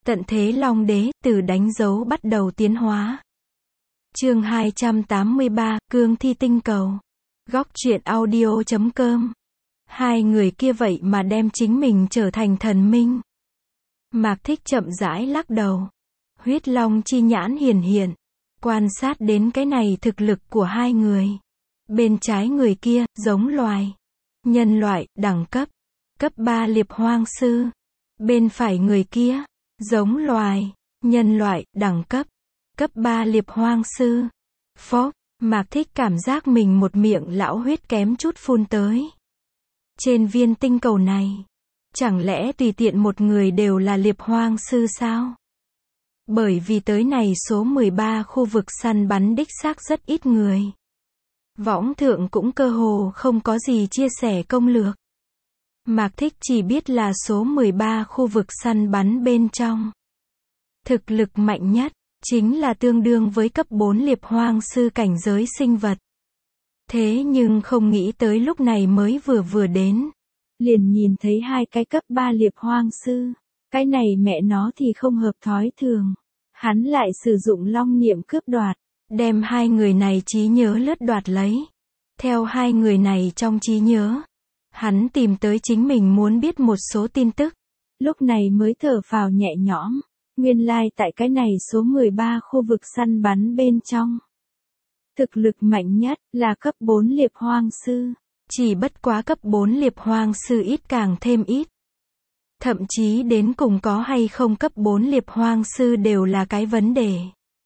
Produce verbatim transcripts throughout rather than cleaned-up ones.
Tận thế Long Đế, từ đánh dấu bắt đầu tiến hóa. Chương hai trăm tám mươi ba, Cương Thi Tinh Cầu. Góc truyện audio chấm com. Hai người kia vậy mà đem chính mình trở thành thần minh. Mạc Thích chậm rãi lắc đầu. Huyết Long chi nhãn hiển hiện. Quan sát đến cái này thực lực của hai người. Bên trái người kia, giống loài. Nhân loại, đẳng cấp. Cấp ba liệp hoang sư. Bên phải người kia, giống loài. Nhân loại, đẳng cấp. Cấp ba liệp hoang sư. Phốc, Mạc Thích cảm giác mình một miệng lão huyết kém chút phun tới. Trên viên tinh cầu này, chẳng lẽ tùy tiện một người đều là liệp hoang sư sao? Bởi vì tới này số mười ba khu vực săn bắn đích xác rất ít người. Võng thượng cũng cơ hồ không có gì chia sẻ công lược. Mạc Thích chỉ biết là số mười ba khu vực săn bắn bên trong. Thực lực mạnh nhất, chính là tương đương với cấp bốn liệp hoang sư cảnh giới sinh vật. Thế nhưng không nghĩ tới lúc này mới vừa vừa đến. Liền nhìn thấy hai cái cấp ba liệp hoang sư. Cái này mẹ nó thì không hợp thói thường. Hắn lại sử dụng long niệm cướp đoạt. Đem hai người này trí nhớ lướt đoạt lấy. Theo hai người này trong trí nhớ. Hắn tìm tới chính mình muốn biết một số tin tức. Lúc này mới thở phào nhẹ nhõm. Nguyên lai like tại cái này số mười ba khu vực săn bắn bên trong. Thực lực mạnh nhất là cấp bốn liệp hoang sư. Chỉ bất quá cấp bốn liệp hoang sư ít càng thêm ít. Thậm chí đến cùng có hay không cấp bốn liệp hoang sư đều là cái vấn đề.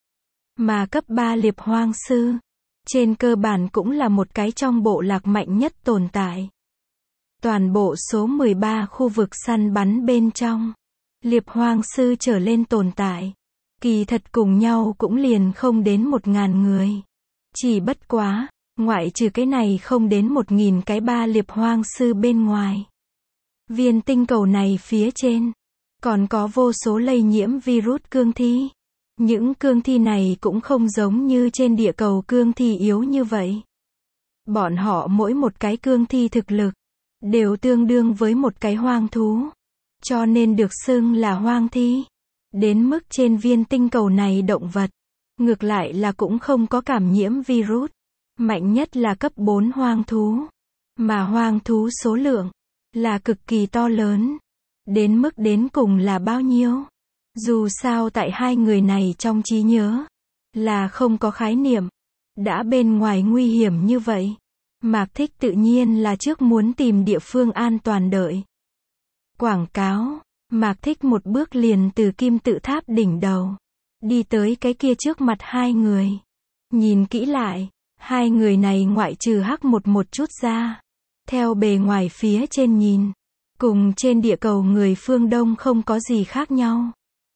Mà cấp ba liệp hoang sư, trên cơ bản cũng là một cái trong bộ lạc mạnh nhất tồn tại. Toàn bộ số mười ba khu vực săn bắn bên trong, liệp hoang sư trở lên tồn tại. Kỳ thật cùng nhau cũng liền không đến một ngàn người. Chỉ bất quá, ngoại trừ cái này không đến một nghìn cái ba liệp hoang sư bên ngoài. Viên tinh cầu này phía trên, còn có vô số lây nhiễm virus cương thi. Những cương thi này cũng không giống như trên địa cầu cương thi yếu như vậy. Bọn họ mỗi một cái cương thi thực lực, đều tương đương với một cái hoang thú. Cho nên được xưng là hoang thi. Đến mức trên viên tinh cầu này động vật, ngược lại là cũng không có cảm nhiễm virus. Mạnh nhất là cấp bốn hoang thú. Mà hoang thú số lượng, là cực kỳ to lớn. Đến mức đến cùng là bao nhiêu? Dù sao tại hai người này trong trí nhớ, là không có khái niệm. Đã bên ngoài nguy hiểm như vậy. Mạc Thích tự nhiên là trước muốn tìm địa phương an toàn đợi. Quảng cáo, Mạc Thích một bước liền từ kim tự tháp đỉnh đầu. Đi tới cái kia trước mặt hai người. Nhìn kỹ lại, hai người này ngoại trừ hắc một một chút ra. Theo bề ngoài phía trên nhìn, cùng trên địa cầu người phương Đông không có gì khác nhau.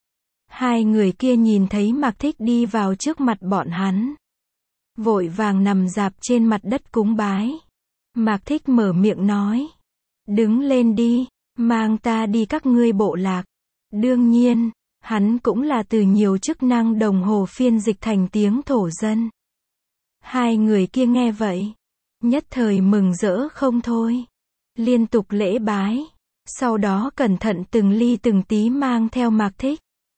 Hai người kia nhìn thấy Mạc Thích đi vào trước mặt bọn hắn. Vội vàng nằm rạp trên mặt đất cúng bái. Mạc Thích mở miệng nói. Đứng lên đi, mang ta đi các ngươi bộ lạc. Đương nhiên, hắn cũng là từ nhiều chức năng đồng hồ phiên dịch thành tiếng thổ dân. Hai người kia nghe vậy, nhất thời mừng rỡ không thôi. Liên tục lễ bái. Sau đó cẩn thận từng ly từng tí mang theo Mạc Thích.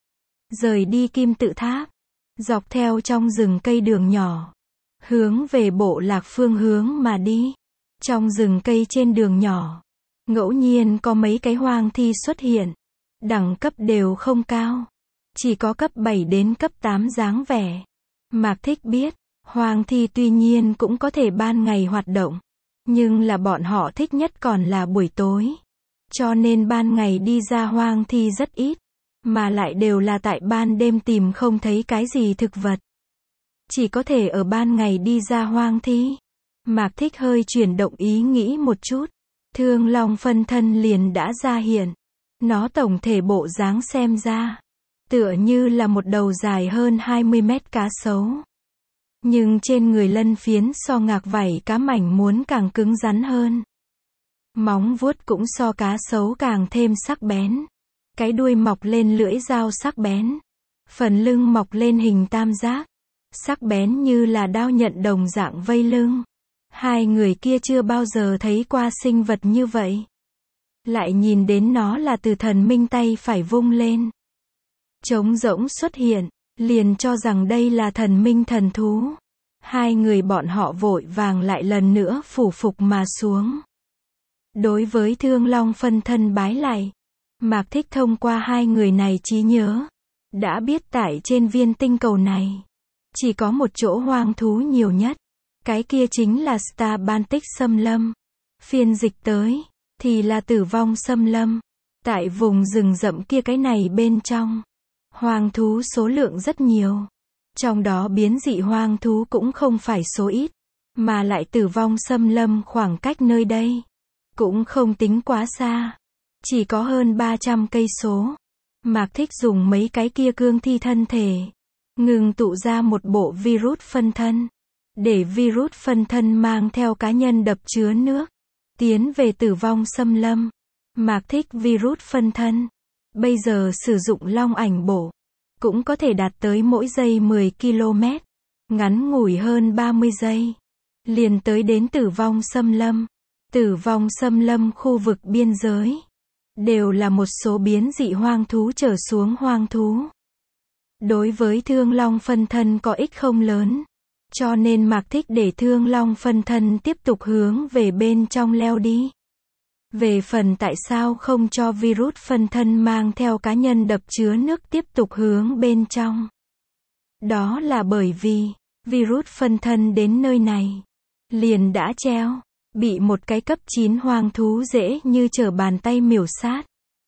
Rời đi kim tự tháp. Dọc theo trong rừng cây đường nhỏ. Hướng về bộ lạc phương hướng mà đi. Trong rừng cây trên đường nhỏ. Ngẫu nhiên có mấy cái hoang thi xuất hiện. Đẳng cấp đều không cao. Chỉ có cấp bảy đến cấp tám dáng vẻ. Mạc Thích biết. Hoang thi tuy nhiên cũng có thể ban ngày hoạt động. Nhưng là bọn họ thích nhất còn là buổi tối. Cho nên ban ngày đi ra hoang thi rất ít. Mà lại đều là tại ban đêm tìm không thấy cái gì thực vật. Chỉ có thể ở ban ngày đi ra hoang thi. Mạc Thích hơi chuyển động ý nghĩ một chút. Thương long phân thân liền đã ra hiện. Nó tổng thể bộ dáng xem ra. Tựa như là một đầu dài hơn hai mươi mét cá sấu. Nhưng trên người lân phiến so ngạc vảy cá mảnh muốn càng cứng rắn hơn. Móng vuốt cũng so cá sấu càng thêm sắc bén. Cái đuôi mọc lên lưỡi dao sắc bén. Phần lưng mọc lên hình tam giác. Sắc bén như là đao nhận đồng dạng vây lưng. Hai người kia chưa bao giờ thấy qua sinh vật như vậy. Lại nhìn đến nó là từ thần minh tay phải vung lên. trống rỗng xuất hiện, liền cho rằng đây là thần minh thần thú. Hai người bọn họ vội vàng lại lần nữa phủ phục mà xuống. Đối với Thương Long phân thân bái lạy, Mạc Thích thông qua hai người này trí nhớ, đã biết tại trên viên tinh cầu này, chỉ có một chỗ hoang thú nhiều nhất, cái kia chính là Star Baltic xâm lâm. Phiên dịch tới, thì là tử vong xâm lâm. Tại vùng rừng rậm kia cái này bên trong, hoang thú số lượng rất nhiều. Trong đó biến dị hoang thú cũng không phải số ít, mà lại tử vong xâm lâm khoảng cách nơi đây cũng không tính quá xa, chỉ có hơn ba trăm cây số. Mạc Thích dùng mấy cái kia cương thi thân thể, ngừng tụ ra một bộ virus phân thân, để virus phân thân mang theo cá nhân đập chứa nước, tiến về tử vong xâm lâm. Mạc Thích virus phân thân, bây giờ sử dụng long ảnh bổ, cũng có thể đạt tới mỗi giây mười ki lô mét, ngắn ngủi hơn ba mươi giây, liền tới đến tử vong xâm lâm. Tử vong xâm lâm khu vực biên giới, đều là một số biến dị hoang thú trở xuống hoang thú. Đối với Thương Long phân thân có ích không lớn, cho nên Mạc Thích để Thương Long phân thân tiếp tục hướng về bên trong leo đi. Về phần tại sao không cho virus phân thân mang theo cá nhân đập chứa nước tiếp tục hướng bên trong, đó là bởi vì virus phân thân đến nơi này liền đã treo, bị một cái cấp chín hoang thú dễ như trở bàn tay miểu sát.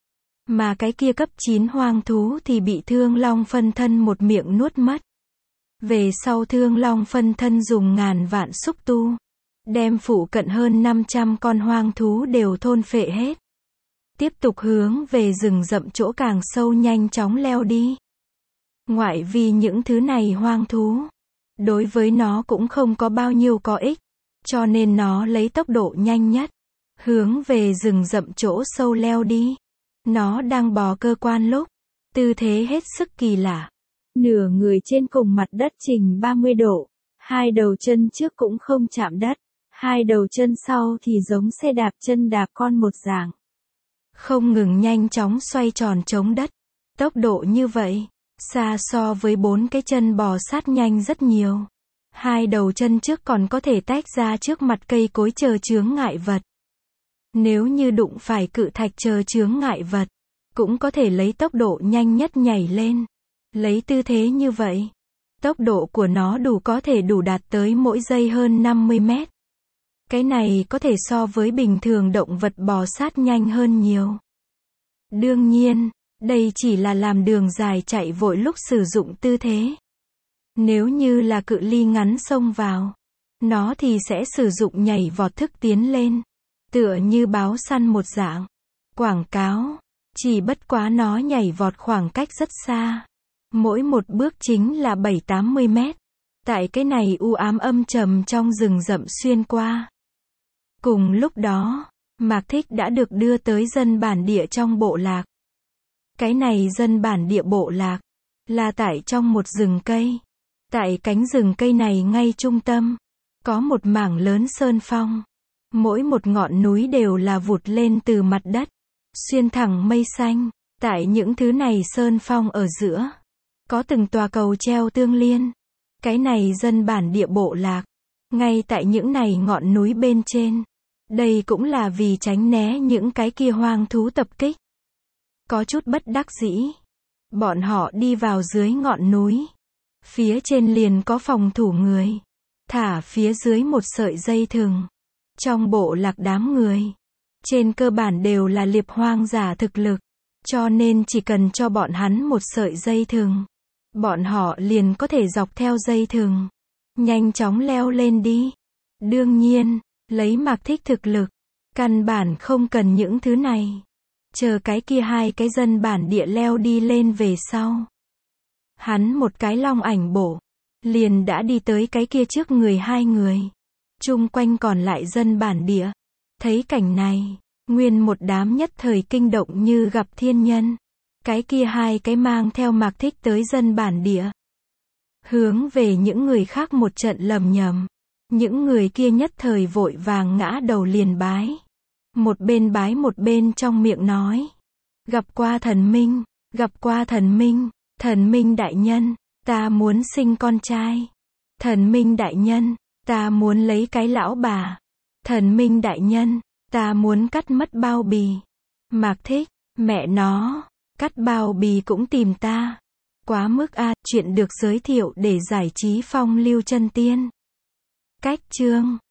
Mà cái kia cấp chín hoang thú thì bị Thương Long phân thân một miệng nuốt mất. Về sau Thương Long phân thân dùng ngàn vạn xúc tu, đem phụ cận hơn năm trăm con hoang thú đều thôn phệ hết. Tiếp tục hướng về rừng rậm chỗ càng sâu nhanh chóng leo đi. Ngoại vì những thứ này hoang thú, đối với nó cũng không có bao nhiêu có ích, cho nên nó lấy tốc độ nhanh nhất, hướng về rừng rậm chỗ sâu leo đi. Nó đang bò cơ quan lúc, tư thế hết sức kỳ lạ. Nửa người trên cùng mặt đất trình ba mươi độ, hai đầu chân trước cũng không chạm đất, hai đầu chân sau thì giống xe đạp chân đạp con một dạng. Không ngừng nhanh chóng xoay tròn chống đất. Tốc độ như vậy, xa so với bốn cái chân bò sát nhanh rất nhiều. Hai đầu chân trước còn có thể tách ra trước mặt cây cối chờ chướng ngại vật. Nếu như đụng phải cự thạch chờ chướng ngại vật, cũng có thể lấy tốc độ nhanh nhất nhảy lên. Lấy tư thế như vậy, tốc độ của nó đủ có thể đủ đạt tới mỗi giây hơn năm mươi mét. Cái này có thể so với bình thường động vật bò sát nhanh hơn nhiều. Đương nhiên, đây chỉ là làm đường dài chạy vội lúc sử dụng tư thế. Nếu như là cự ly ngắn xông vào, nó thì sẽ sử dụng nhảy vọt thức tiến lên. Tựa như báo săn một dạng. Quảng cáo. Chỉ bất quá nó nhảy vọt khoảng cách rất xa. Mỗi một bước chính là bảy tám mươi mét. Tại cái này u ám âm trầm trong rừng rậm xuyên qua. Cùng lúc đó, Mạc Thích đã được đưa tới dân bản địa trong bộ lạc. Cái này dân bản địa bộ lạc, là tại trong một rừng cây. Tại cánh rừng cây này ngay trung tâm, có một mảng lớn sơn phong. Mỗi một ngọn núi đều là vụt lên từ mặt đất, xuyên thẳng mây xanh. Tại những thứ này sơn phong ở giữa, có từng tòa cầu treo tương liên. Cái này dân bản địa bộ lạc, ngay tại những này ngọn núi bên trên. Đây cũng là vì tránh né những cái kia hoang thú tập kích. Có chút bất đắc dĩ, bọn họ đi vào dưới ngọn núi. Phía trên liền có phòng thủ người, thả phía dưới một sợi dây thừng. Trong bộ lạc đám người, trên cơ bản đều là liệp hoang giả thực lực, cho nên chỉ cần cho bọn hắn một sợi dây thừng, bọn họ liền có thể dọc theo dây thừng, nhanh chóng leo lên đi. Đương nhiên, lấy Mạc Thích thực lực, căn bản không cần những thứ này. Chờ cái kia hai cái dân bản địa leo đi lên về sau, hắn một cái long ảnh bổ, liền đã đi tới cái kia trước người hai người. Chung quanh còn lại dân bản địa, thấy cảnh này, nguyên một đám nhất thời kinh động như gặp thiên nhân. Cái kia hai cái mang theo Mạc Thích tới dân bản địa, hướng về những người khác một trận lầm nhầm. Những người kia nhất thời vội vàng ngã đầu liền bái. Một bên bái một bên trong miệng nói, gặp qua thần minh, gặp qua thần minh. Thần minh đại nhân, ta muốn sinh con trai. Thần minh đại nhân, ta muốn lấy cái lão bà. Thần minh đại nhân, ta muốn cắt mất bao bì. Mạc Thích, mẹ nó, cắt bao bì cũng tìm ta. Quá mức a, chuyện được giới thiệu để giải trí phong lưu chân tiên. Cách chương